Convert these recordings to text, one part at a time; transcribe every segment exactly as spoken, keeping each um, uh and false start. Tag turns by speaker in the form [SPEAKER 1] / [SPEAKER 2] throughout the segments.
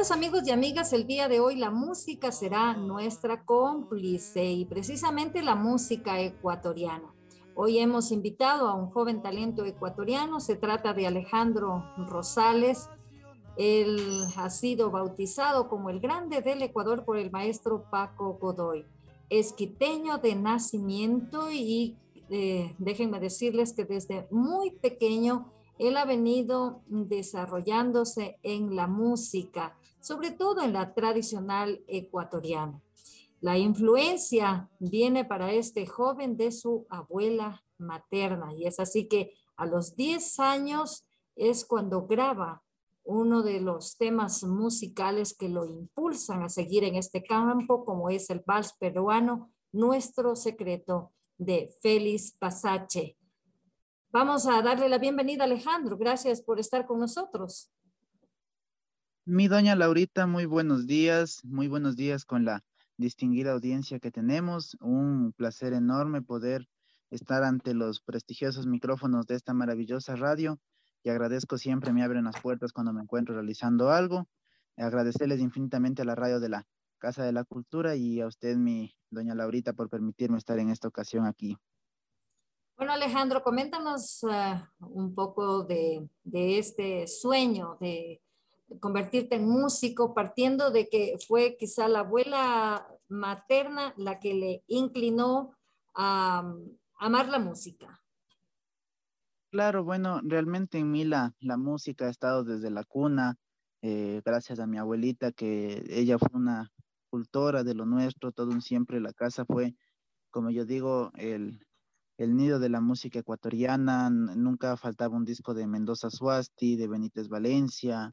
[SPEAKER 1] Queridos amigos y amigas, el día de hoy la música será nuestra cómplice y precisamente la música ecuatoriana. Hoy hemos invitado a un joven talento ecuatoriano, se trata de Alejandro Rosales. Él ha sido bautizado como el grande del Ecuador por el maestro Paco Godoy. Es quiteño de nacimiento y eh, déjenme decirles que desde muy pequeño él ha venido desarrollándose en la música, sobre todo en la tradicional ecuatoriana. La influencia viene para este joven de su abuela materna y es así que a los diez años es cuando graba uno de los temas musicales que lo impulsan a seguir en este campo, como es el vals peruano, Nuestro Secreto, de Félix Pasache. Vamos a darle la bienvenida a Alejandro. Gracias por estar con nosotros.
[SPEAKER 2] Mi doña Laurita, muy buenos días, muy buenos días con la distinguida audiencia que tenemos. Un placer enorme poder estar ante los prestigiosos micrófonos de esta maravillosa radio y agradezco siempre, me abren las puertas cuando me encuentro realizando algo. Agradecerles infinitamente a la radio de la Casa de la Cultura y a usted, mi doña Laurita, por permitirme estar en esta ocasión aquí.
[SPEAKER 1] Bueno, Alejandro, coméntanos uh, un poco de, de este sueño de convertirte en músico, partiendo de que fue quizá la abuela materna la que le inclinó a, a amar la música.
[SPEAKER 2] Claro, bueno, realmente en mí la, la música ha estado desde la cuna, eh, gracias a mi abuelita, que ella fue una cultora de lo nuestro, todo un siempre. La casa fue, como yo digo, el, el nido de la música ecuatoriana. N- nunca faltaba un disco de Mendoza Suasti, de Benítez Valencia,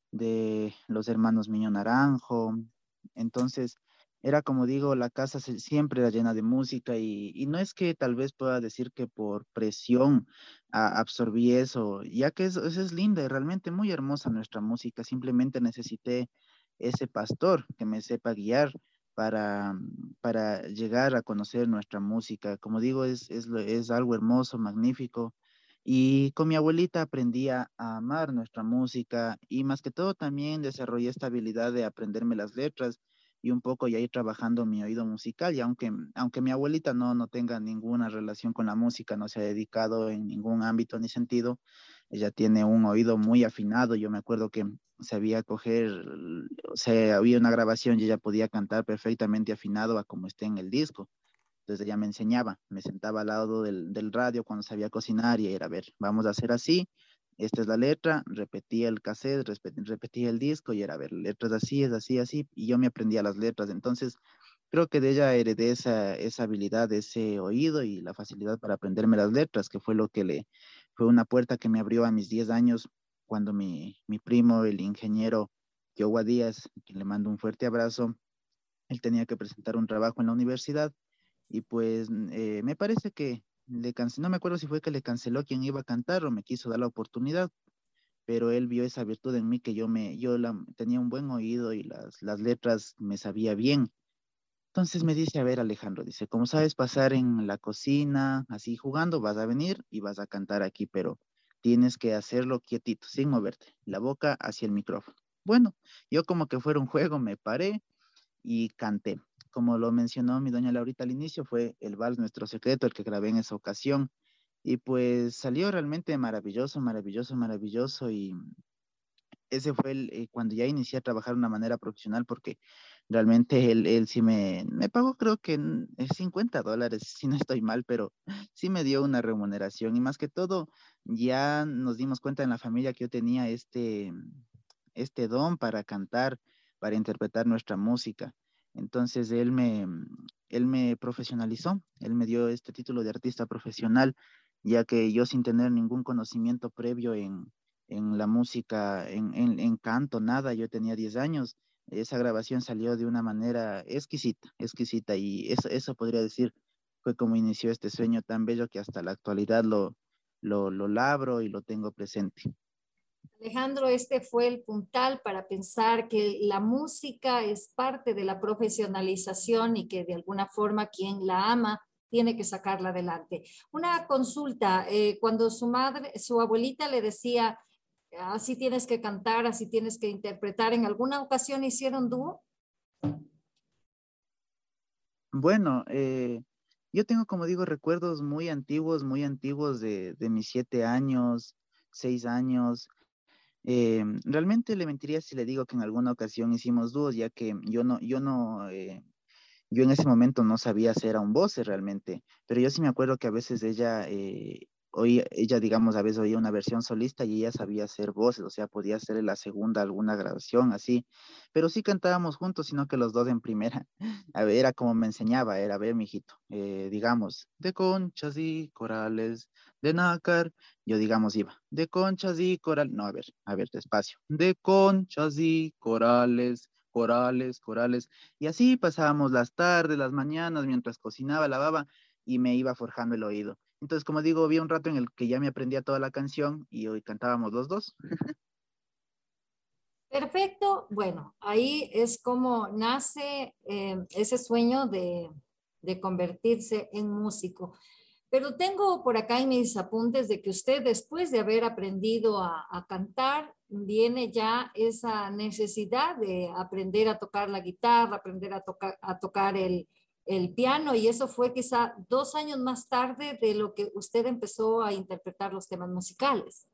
[SPEAKER 2] de los hermanos Miño Naranjo. Entonces, era como digo, la casa se- siempre era llena de música y, y no es que tal vez pueda decir que por presión a- absorbí eso, ya que eso, eso es linda y realmente muy hermosa nuestra música. Simplemente necesité ese pastor que me sepa guiar para, para llegar a conocer nuestra música. Como digo, es, es, lo- es algo hermoso, magnífico. Y con mi abuelita aprendí a, a amar nuestra música y más que todo también desarrollé esta habilidad de aprenderme las letras y un poco ya ir trabajando mi oído musical. Y aunque, aunque mi abuelita no, no tenga ninguna relación con la música, no se ha dedicado en ningún ámbito ni sentido, ella tiene un oído muy afinado. Yo me acuerdo que sabía coger, o sea, había una grabación y ella podía cantar perfectamente afinado a como esté en el disco. Entonces ella me enseñaba, me sentaba al lado del, del radio cuando sabía cocinar y era, a ver, vamos a hacer así, esta es la letra, repetía el cassette, respe- repetía el disco y era, a ver, la letra es así, es así, así, y yo me aprendía las letras. Entonces creo que de ella heredé esa, esa habilidad, ese oído y la facilidad para aprenderme las letras, que fue lo que le, fue una puerta que me abrió a mis diez años cuando mi, mi primo, el ingeniero Yowa Díaz, quien le mando un fuerte abrazo, él tenía que presentar un trabajo en la universidad y pues eh, me parece que le canceló, no me acuerdo si fue que le canceló quien iba a cantar o me quiso dar la oportunidad, pero él vio esa virtud en mí que yo me, yo la, tenía un buen oído y las, las letras me sabía bien. Entonces me dice, a ver Alejandro, dice, como sabes pasar en la cocina, así jugando, vas a venir y vas a cantar aquí, pero tienes que hacerlo quietito, sin moverte, la boca hacia el micrófono. Bueno, yo como que fuera un juego, me paré y canté. Como lo mencionó mi doña Laurita al inicio, fue el vals Nuestro Secreto el que grabé en esa ocasión. Y pues salió realmente maravilloso, maravilloso, maravilloso. Y ese fue el, eh, cuando ya inicié a trabajar de una manera profesional, porque realmente él, él sí me, me pagó, creo que en- en cincuenta dólares, si no estoy mal, pero sí me dio una remuneración. Y más que todo, ya nos dimos cuenta en la familia que yo tenía este, este don para cantar, para interpretar nuestra música. Entonces él me, él me profesionalizó, él me dio este título de artista profesional, ya que yo sin tener ningún conocimiento previo en, en la música, en, en, en canto, nada, yo tenía diez años, esa grabación salió de una manera exquisita, exquisita, y eso, eso podría decir fue como inició este sueño tan bello que hasta la actualidad lo, lo, lo labro y lo tengo presente.
[SPEAKER 1] Alejandro, este fue el puntal para pensar que la música es parte de la profesionalización y que de alguna forma quien la ama tiene que sacarla adelante. Una consulta, eh, cuando su madre, su abuelita le decía, así tienes que cantar, así tienes que interpretar. ¿En alguna ocasión hicieron dúo?
[SPEAKER 2] Bueno, eh, yo tengo, como digo, recuerdos muy antiguos, muy antiguos de, de mis siete años, seis años. Eh, realmente le mentiría si le digo que en alguna ocasión hicimos dúos, ya que yo no, yo no, eh, yo en ese momento no sabía hacer a un voce realmente, pero yo sí me acuerdo que a veces ella, eh, oía, ella, digamos, a veces oía una versión solista y ella sabía hacer voces, o sea, podía hacer la segunda alguna grabación así, pero sí cantábamos juntos, sino que los dos en primera. A ver, era como me enseñaba, era, a ver, mijito, eh, digamos, de conchas y corales, de nácar, yo digamos iba, de conchas y corales, no, a ver, a ver, despacio, de conchas y corales, corales, corales. Y así pasábamos las tardes, las mañanas, mientras cocinaba, lavaba y me iba forjando el oído. Entonces, como digo, había un rato en el que ya me aprendía toda la canción y hoy cantábamos los dos.
[SPEAKER 1] Perfecto. Bueno, ahí es como nace eh, ese sueño de, de convertirse en músico. Pero tengo por acá en mis apuntes de que usted, después de haber aprendido a, a cantar, viene ya esa necesidad de aprender a tocar la guitarra, aprender a tocar, a tocar el, el piano, y eso fue quizá dos años más tarde de lo que usted empezó a interpretar los temas musicales.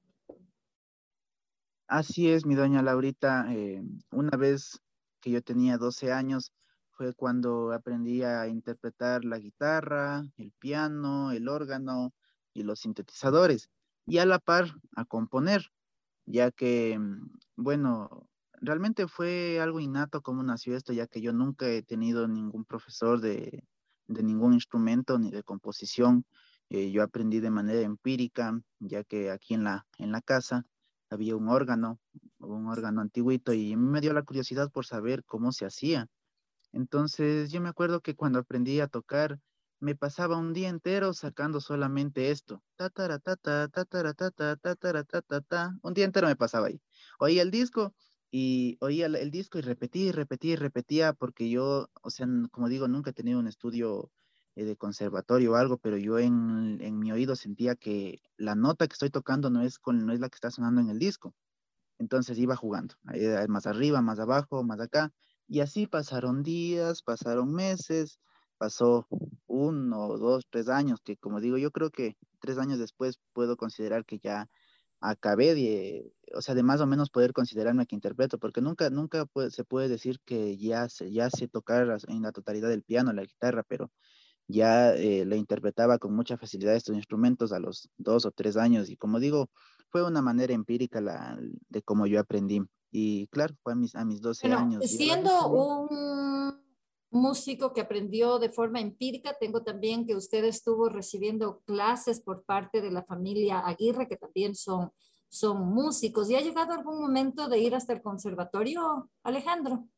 [SPEAKER 2] Así es, mi doña Laurita. Eh, una vez que yo tenía doce años fue cuando aprendí a interpretar la guitarra, el piano, el órgano y los sintetizadores, y a la par a componer, ya que, mm, bueno, realmente fue algo innato como nació esto, ya que yo nunca he tenido ningún profesor de, de ningún instrumento ni de composición. Eh, yo aprendí de manera empírica, ya que aquí en la, en la casa había un órgano, un órgano antiguito, y me dio la curiosidad por saber cómo se hacía. Entonces yo me acuerdo que cuando aprendí a tocar, me pasaba un día entero sacando solamente esto. Ta, tara, ta, ta, ta, tara, ta, ta, ta, tara, ta, ta, ta. Un día entero me pasaba ahí. Oía el disco y oía el, el disco y repetía y repetía y repetía porque yo, o sea, n- como digo, nunca he tenido un estudio eh, de conservatorio o algo, pero yo en, en mi oído sentía que la nota que estoy tocando no es, con, no es la que está sonando en el disco. Entonces iba jugando, eh, más arriba, más abajo, más acá. Y así pasaron días, pasaron meses, pasó uno, dos, tres años, que como digo, yo creo que tres años después puedo considerar que ya acabé de, o sea, de más o menos poder considerarme que interpreto, porque nunca, nunca puede- se puede decir que ya sé, ya sé tocar las- en la totalidad del piano, la guitarra, pero ya eh, le interpretaba con mucha facilidad estos instrumentos a los dos o tres años y como digo, fue una manera empírica la, de cómo yo aprendí. Y claro, fue a mis, a mis doce
[SPEAKER 1] Bueno,
[SPEAKER 2] años y a la vez
[SPEAKER 1] siendo
[SPEAKER 2] también.
[SPEAKER 1] un músico que aprendió de forma empírica, tengo también que usted estuvo recibiendo clases por parte de la familia Aguirre, que también son, son músicos. ¿Y ha llegado algún momento de ir hasta el conservatorio, Alejandro?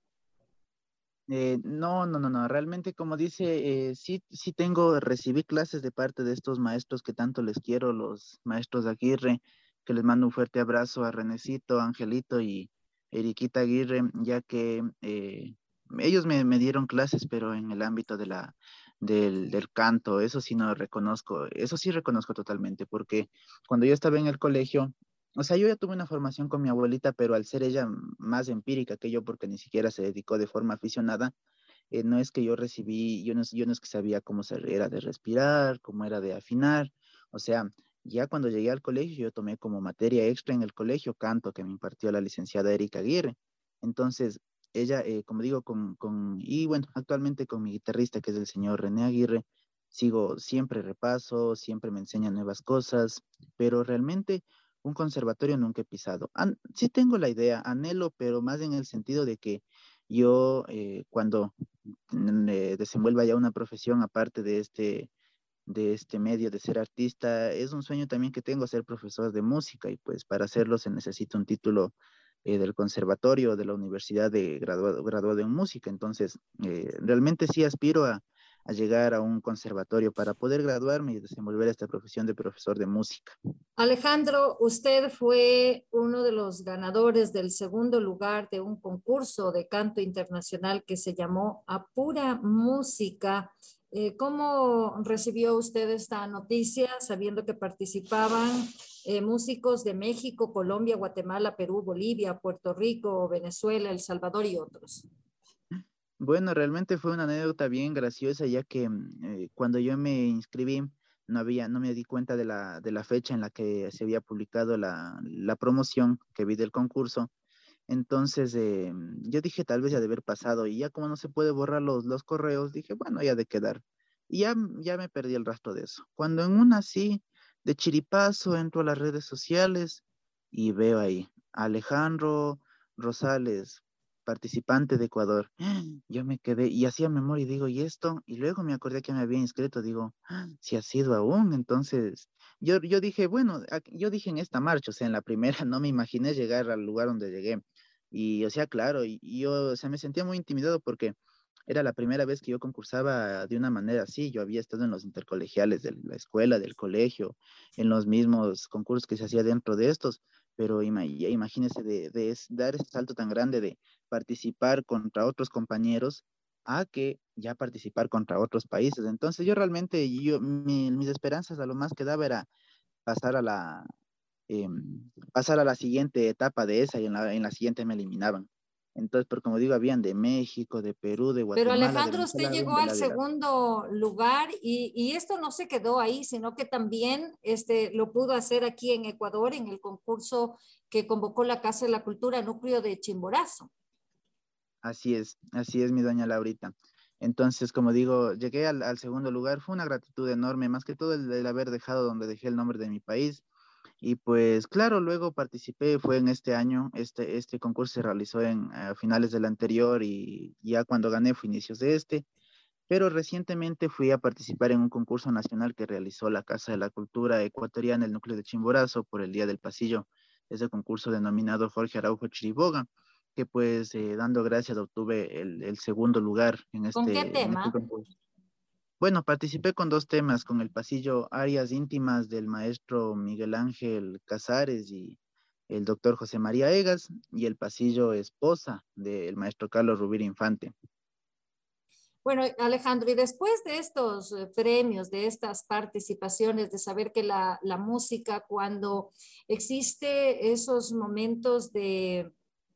[SPEAKER 2] Eh, no, no, no, no, realmente como dice, eh, sí, sí tengo, recibí clases de parte de estos maestros que tanto les quiero, los maestros de Aguirre, que les mando un fuerte abrazo a Renecito, Angelito y Eriquita Aguirre, ya que eh, ellos me, me dieron clases, pero en el ámbito de la, del, del canto, eso sí no reconozco, eso sí reconozco totalmente, porque cuando yo estaba en el colegio, o sea, yo ya tuve una formación con mi abuelita, pero al ser ella más empírica que yo, porque ni siquiera se dedicó de forma aficionada, eh, no es que yo recibí, yo no, es- yo no es que sabía cómo se era de respirar, cómo era de afinar. O sea, ya cuando llegué al colegio, yo tomé como materia extra en el colegio canto que me impartió la licenciada Erika Aguirre. Entonces, ella, eh, como digo, con, con, y bueno, actualmente con mi guitarrista, que es el señor René Aguirre, sigo siempre repaso, siempre me enseña nuevas cosas, pero realmente un conservatorio nunca he pisado. An- sí tengo la idea, anhelo, pero más en el sentido de que yo eh, cuando mm, eh, desenvuelva ya una profesión aparte de este, de este medio de ser artista, es un sueño también que tengo ser profesor de música y pues para hacerlo se necesita un título eh, del conservatorio, de la universidad de graduado, graduado en música. Entonces, eh, realmente sí aspiro a, a llegar a un conservatorio para poder graduarme y desenvolver esta profesión de profesor de música.
[SPEAKER 1] Alejandro, usted fue uno de los ganadores del segundo lugar de un concurso de canto internacional que se llamó Apura Música. Eh, ¿cómo recibió usted esta noticia sabiendo que participaban eh, músicos de México, Colombia, Guatemala, Perú, Bolivia, Puerto Rico, Venezuela, El Salvador y otros.
[SPEAKER 2] Bueno, realmente fue una anécdota bien graciosa, ya que mm, eh, cuando yo me inscribí, no había, no me di cuenta de la, de la fecha en la que se había publicado la, la promoción que vi del concurso. Entonces, eh, yo dije, tal vez ya de haber pasado, y ya como no se puede borrar los, los correos, dije, bueno, ya de quedar. Y ya, ya me perdí el rastro de eso. Cuando en una así, de chiripazo, entro a las redes sociales y veo ahí, Alejandro Rosales, participante de Ecuador. Yo me quedé y hacía memoria y digo, ¿y esto? Y luego me acordé que me había inscrito, digo, si ha sido aún, entonces yo, yo dije, bueno, ac- yo dije en esta marcha, o sea, en la primera no me imaginé llegar al lugar donde llegué. Y, o sea, claro, y, y yo, o sea, me sentía muy intimidado porque era la primera vez que yo concursaba de una manera así. Yo había estado en los intercolegiales de la escuela, del colegio, en los mismos concursos que se hacía dentro de estos, pero ima- ya imagínese de, de es- dar ese salto tan grande de participar contra otros compañeros a que ya participar contra otros países. Entonces yo realmente, yo, mi- mis esperanzas a lo más que daba era pasar a la, em, pasar a la siguiente etapa de esa y en la, en la siguiente me eliminaban. Entonces, pero como digo, habían de México, de Perú, de
[SPEAKER 1] Pero
[SPEAKER 2] Guatemala, de
[SPEAKER 1] Alejandro, usted
[SPEAKER 2] Venezuela, habían
[SPEAKER 1] llegó
[SPEAKER 2] de
[SPEAKER 1] al
[SPEAKER 2] lado y lado.
[SPEAKER 1] segundo lugar y, y esto no se quedó ahí, sino que también este, lo pudo hacer aquí en Ecuador en el concurso que convocó la Casa de la Cultura Núcleo de Chimborazo.
[SPEAKER 2] Así es, así es, mi doña Laurita. Entonces, como digo, llegué al, al segundo lugar, fue una gratitud enorme, más que todo el, el haber dejado donde dejé el nombre de mi país. Y pues claro, luego participé, fue en este año, este, este concurso se realizó en a finales del anterior y ya cuando gané fue inicios de este, pero recientemente fui a participar en un concurso nacional que realizó la Casa de la Cultura Ecuatoriana, el núcleo de Chimborazo, por el Día del Pasillo, ese concurso denominado Jorge Araujo Chiriboga, que pues eh, dando gracias obtuve el, el segundo lugar en
[SPEAKER 1] ¿Con qué
[SPEAKER 2] este, en este
[SPEAKER 1] tema?
[SPEAKER 2] concurso. Bueno, participé con dos temas, con el pasillo Áreas Íntimas del maestro Miguel Ángel Casares y el doctor José María Egas, y el pasillo Esposa del maestro Carlos Rubir Infante.
[SPEAKER 1] Bueno, Alejandro, y después de estos eh, premios, de estas participaciones, de saber que la, la música, cuando existe esos momentos de,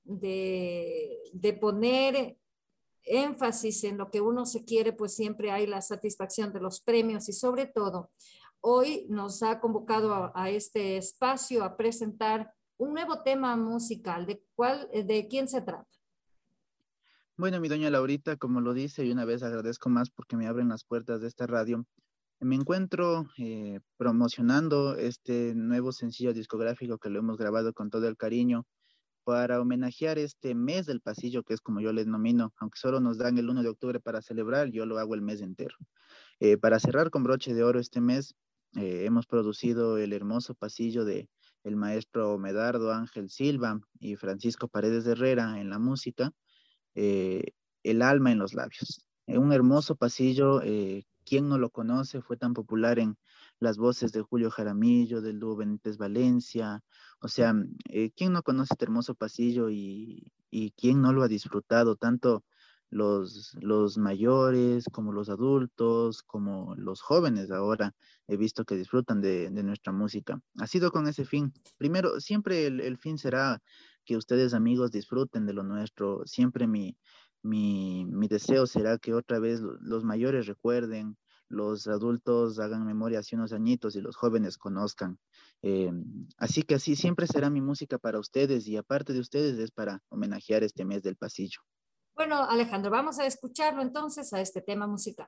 [SPEAKER 1] de, de poner énfasis en lo que uno se quiere, pues siempre hay la satisfacción de los premios y sobre todo, hoy nos ha convocado a, a este espacio a presentar un nuevo tema musical. ¿De cuál, de quién se trata?
[SPEAKER 2] Bueno, mi doña Laurita, como lo dice, y una vez agradezco más porque me abren las puertas de esta radio. Me encuentro eh, promocionando este nuevo sencillo discográfico que lo hemos grabado con todo el cariño para homenajear este mes del pasillo, que es como yo le denomino, aunque solo nos dan el uno de octubre para celebrar, yo lo hago el mes entero. Eh, para cerrar con broche de oro este mes, eh, hemos producido el hermoso pasillo de el maestro Medardo Ángel Silva y Francisco Paredes de Herrera en la música, eh, El alma en los labios. Eh, un hermoso pasillo, eh, ¿quién no lo conoce? Fue tan popular en las voces de Julio Jaramillo, del dúo Benítez Valencia. O sea, eh, ¿quién no conoce este hermoso pasillo y, y quién no lo ha disfrutado? Tanto los, los mayores como los adultos, como los jóvenes ahora he visto que disfrutan de, de nuestra música. Ha sido con ese fin. Primero, siempre el, el fin será que ustedes amigos disfruten de lo nuestro. Siempre mi, mi, mi deseo será que otra vez lo- los mayores recuerden, los adultos hagan memoria hace unos añitos y los jóvenes conozcan. Eh, Así que así siempre será mi música para ustedes y aparte de ustedes es para homenajear este mes del pasillo.
[SPEAKER 1] Bueno, Alejandro, vamos a escucharlo entonces a este tema musical.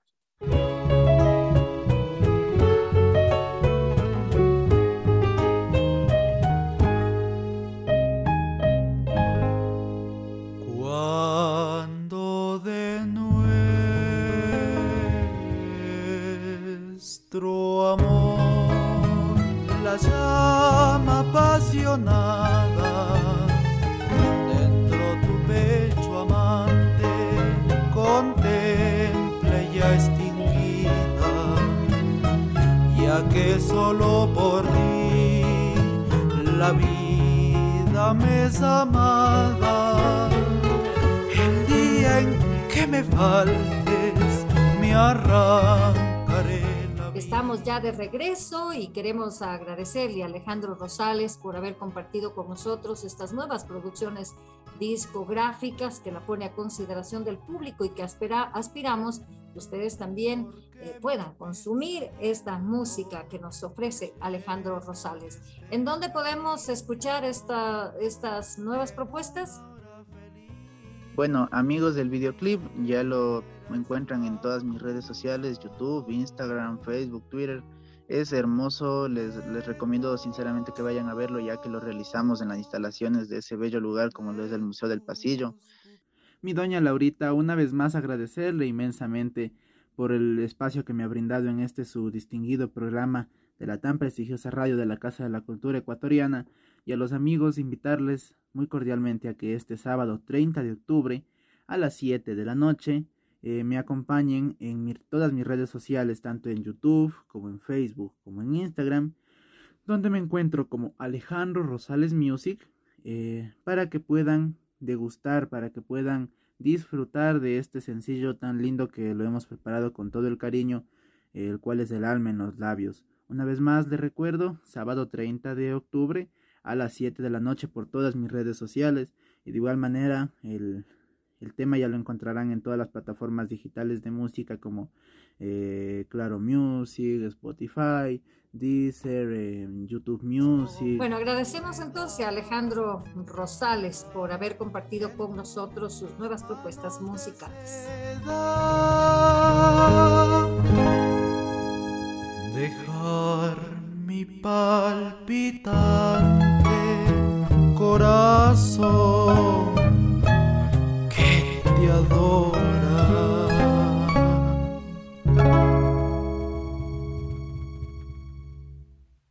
[SPEAKER 3] Cuando de nuestro amor la llama apasionada dentro tu pecho amante contemple ya extinguida, ya que solo por ti la vida me es amada. El día en que me faltes, me arrancaré la vida.
[SPEAKER 1] estamos ya de regreso y queremos agradecerle a Alejandro Rosales por haber compartido con nosotros estas nuevas producciones discográficas que la pone a consideración del público y que aspira, aspiramos que ustedes también eh, puedan consumir esta música que nos ofrece Alejandro Rosales. ¿En dónde podemos escuchar esta, estas nuevas propuestas?
[SPEAKER 2] Bueno, amigos del videoclip, ya lo encuentran en todas mis redes sociales, YouTube, Instagram, Facebook, Twitter. Es hermoso, les, les recomiendo sinceramente que vayan a verlo, ya que lo realizamos en las instalaciones de ese bello lugar como lo es el Museo del Pasillo.
[SPEAKER 4] Mi doña Laurita, una vez más agradecerle inmensamente por el espacio que me ha brindado en este su distinguido programa de la tan prestigiosa radio de la Casa de la Cultura Ecuatoriana, y a los amigos invitarles muy cordialmente a que este sábado treinta de octubre a las siete de la noche eh, me acompañen en mi, todas mis redes sociales, tanto en YouTube como en Facebook como en Instagram, donde me encuentro como Alejandro Rosales Music, eh, para que puedan degustar, para que puedan disfrutar de este sencillo tan lindo que lo hemos preparado con todo el cariño, eh, el cual es el alma en los labios. Una vez más les recuerdo, sábado treinta de octubre a las siete de la noche por todas mis redes sociales, y de igual manera el, el tema ya lo encontrarán en todas las plataformas digitales de música como eh, Claro Music, Spotify, Deezer, eh, YouTube Music.
[SPEAKER 1] Bueno, agradecemos entonces a Alejandro Rosales por haber compartido con nosotros sus nuevas propuestas musicales.
[SPEAKER 3] Dejar mi palpitante corazón que te adora